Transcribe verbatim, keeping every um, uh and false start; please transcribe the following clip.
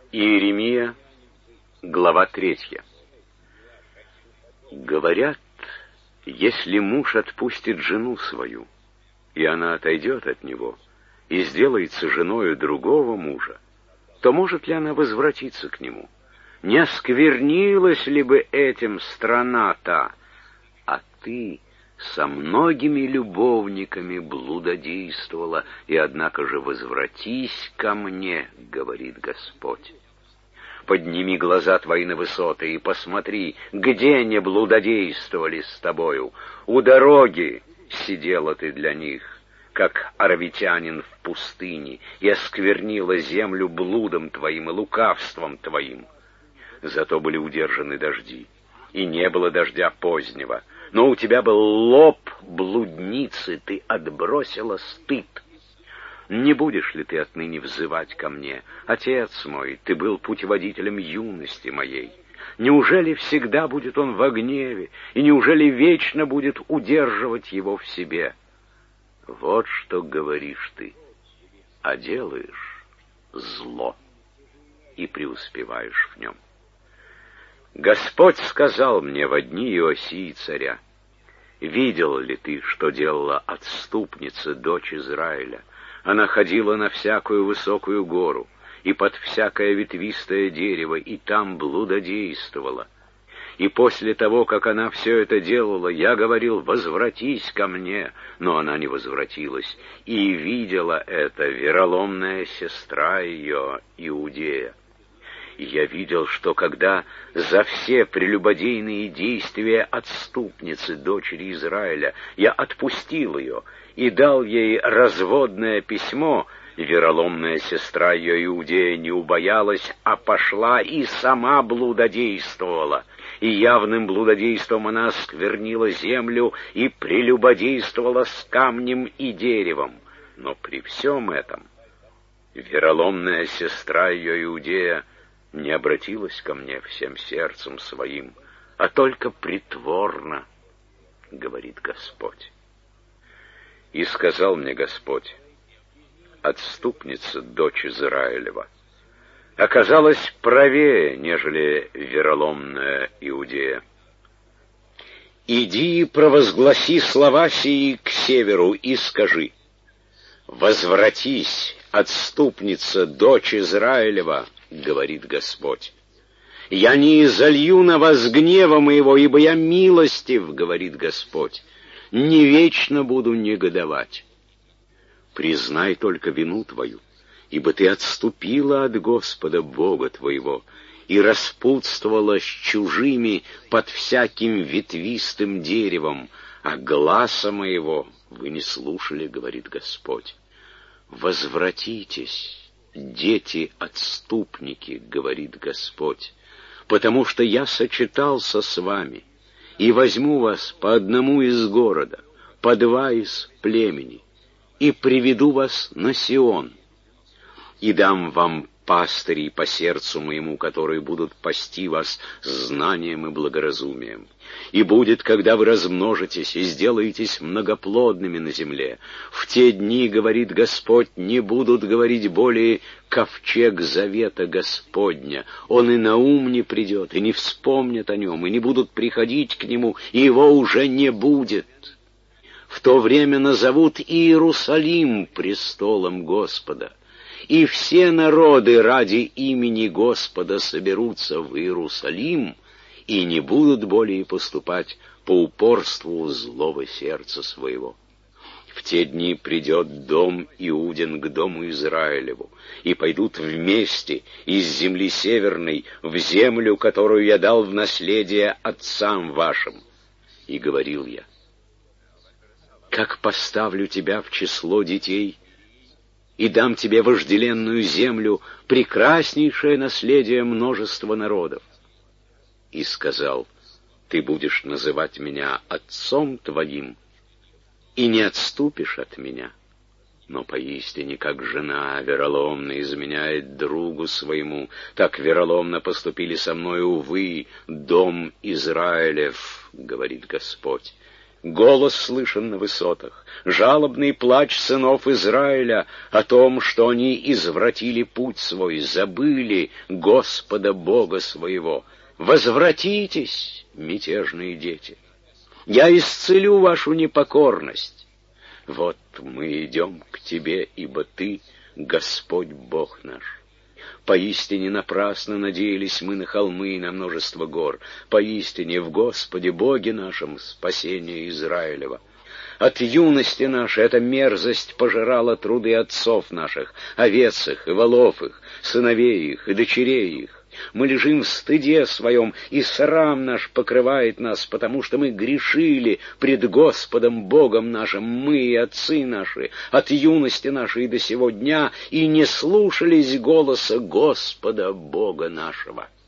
Иеремия, глава третья. Говорят, если муж отпустит жену свою, и она отойдет от него, и сделается женою другого мужа, то может ли она возвратиться к нему? Не осквернилась ли бы этим страна та? А ты со многими любовниками блудодействовала, и однако же возвратись ко мне, говорит Господь. Подними глаза твои на высоты и посмотри, где не блудодействовали с тобою. У дороги сидела ты для них, как аравитянин в пустыне, и осквернила землю блудом твоим и лукавством твоим. Зато были удержаны дожди, и не было дождя позднего, но у тебя был лоб блудницы, ты отбросила стыд. Не будешь ли ты отныне взывать ко мне? Отец мой, ты был путеводителем юности моей. Неужели всегда будет он во гневе, и неужели вечно будет удерживать его в себе? Вот что говоришь ты, а делаешь зло, и преуспеваешь в нем. Господь сказал мне во дни Иосии царя: видел ли ты, что делала отступница, дочь Израиля? Она ходила на всякую высокую гору и под всякое ветвистое дерево, и там блудодействовала. И после того, как она все это делала, я говорил: возвратись ко мне, но она не возвратилась. И видела это вероломная сестра ее, Иудея. И я видел, что когда за все прелюбодейные действия отступницы, дочери Израиля, я отпустил ее и дал ей разводное письмо, вероломная сестра ее, Иудея, не убоялась, а пошла и сама блудодействовала. И явным блудодейством она осквернила землю и прелюбодействовала с камнем и деревом. Но при всем этом вероломная сестра ее, Иудея, не обратилась ко мне всем сердцем своим, а только притворно, говорит Господь. И сказал мне Господь: отступница, дочь Израилева, оказалась правее, нежели вероломная Иудея. Иди и провозгласи слова сии к северу и скажи: возвратись, отступница, дочь Израилева, говорит Господь. Я не изолью на вас гнева моего, ибо я милостив, говорит Господь. Не вечно буду негодовать. Признай только вину твою, ибо ты отступила от Господа Бога твоего и распутствовала с чужими под всяким ветвистым деревом, а гласа моего вы не слушали, говорит Господь. Возвратитесь, дети-отступники, говорит Господь, потому что я сочетался с вами и возьму вас по одному из города, по два из племени, и приведу вас на Сион, и дам вам пастырей по сердцу моему, которые будут пасти вас знанием и благоразумием. И будет, когда вы размножитесь и сделаетесь многоплодными на земле, в те дни, говорит Господь, не будут говорить более ковчег завета Господня. Он и на ум не придет, и не вспомнят о нем, и не будут приходить к нему, и его уже не будет. В то время назовут Иерусалим престолом Господа, и все народы ради имени Господа соберутся в Иерусалим и не будут более поступать по упорству злого сердца своего. В те дни придет дом Иудин к дому Израилеву, и пойдут вместе из земли северной в землю, которую я дал в наследие отцам вашим. И говорил я: как поставлю тебя в число детей, и дам тебе вожделенную землю, прекраснейшее наследие множества народов. И сказал: ты будешь называть меня отцом твоим, и не отступишь от меня. Но поистине, как жена вероломно изменяет другу своему, так вероломно поступили со мною вы, дом Израилев, говорит Господь. Голос слышен на высотах, жалобный плач сынов Израиля о том, что они извратили путь свой, забыли Господа Бога своего. Возвратитесь, мятежные дети, я исцелю вашу непокорность. Вот мы идем к тебе, ибо ты Господь Бог наш. Поистине напрасно надеялись мы на холмы и на множество гор. Поистине в Господе Боге нашем спасение Израилева. От юности нашей эта мерзость пожирала труды отцов наших, овец их и волов их, сыновей их и дочерей их. Мы лежим в стыде своем, и срам наш покрывает нас, потому что мы грешили пред Господом Богом нашим, мы и отцы наши, от юности нашей до сего дня, и не слушались голоса Господа Бога нашего.